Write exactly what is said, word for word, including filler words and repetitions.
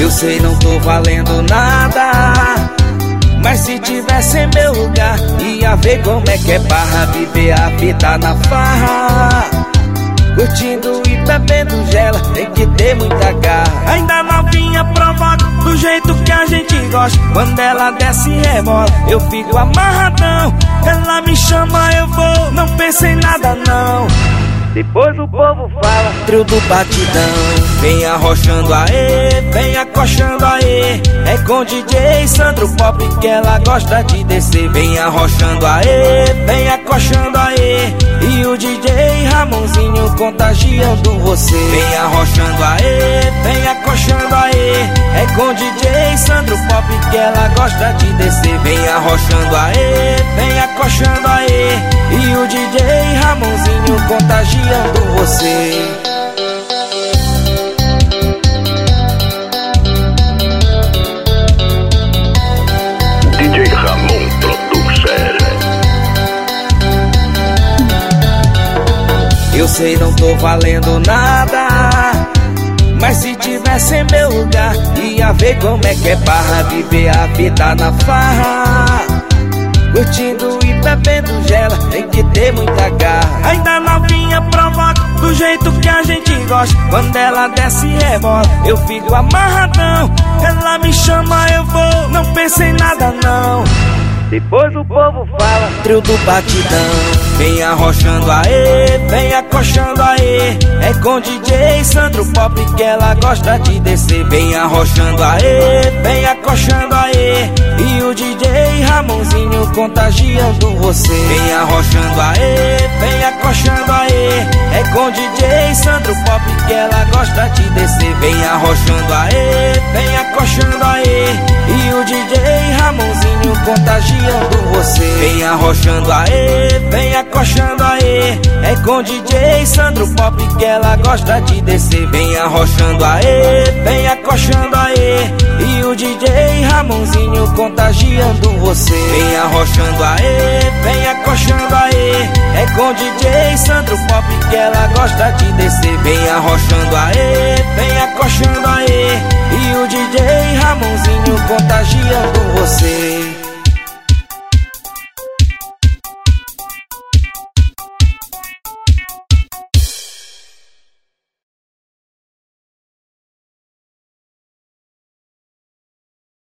Eu sei, não tô valendo nada, mas se tivesse em meu lugar, ia ver como é que é barra, viver a vida na farra, curtindo e bebendo gela, tem que ter muita garra. Ainda novinha provoca do jeito que a gente gosta. Quando ela desce e rebola, eu fico amarradão. Ela me chama, eu vou, não penso em nada não. Depois o povo fala, trio do batidão. Vem arrochando aê, vem acochando aê. É com D J Sandro Pop que ela gosta de descer. Vem arrochando aê, vem acochando aê. E o D J Ramonzinho contagiando você. Vem arrochando aê, vem acochando aê. É com D J Sandro Pop que ela gosta de descer. Vem arrochando aê, vem acochando aê. E o D J Ramonzinho contagiando você. D J Ramon Producer. Eu sei, não tô valendo nada, mas se tivesse em meu lugar, ia ver como é que é barra, viver a vida na farra, curtindo e bebendo gela, tem que ter muita garra. Ainda novinha provoca do jeito que a gente gosta. Quando ela desce e rebola, eu fico amarradão. Ela me chama, eu vou, não penso em nada não. Depois o povo fala, trio do batidão. Vem arrochando aê, vem acochando aê. É com D J Sandro Pop que ela gosta de descer. Vem arrochando aê, vem acochando aê. E o D J Ramonzinho contagiando você. Vem arrochando aê, vem acochando aê. É com D J Sandro Pop que ela gosta de descer. Vem arrochando aê, vem acochando aê. E o D J Ramonzinho contagiando você. Vem arrochando aê, vem acochando aê. É com D J Sandro Pop que ela gosta de descer. Vem arrochando aê, vem acochando aê. E o D J Ramonzinho contagiando você. Vem arrochando aê, vem acochando aê. É com D J Sandro Pop que ela gosta de descer. Vem arrochando aê, vem acochando aê. E o D J Ramonzinho contagiando você.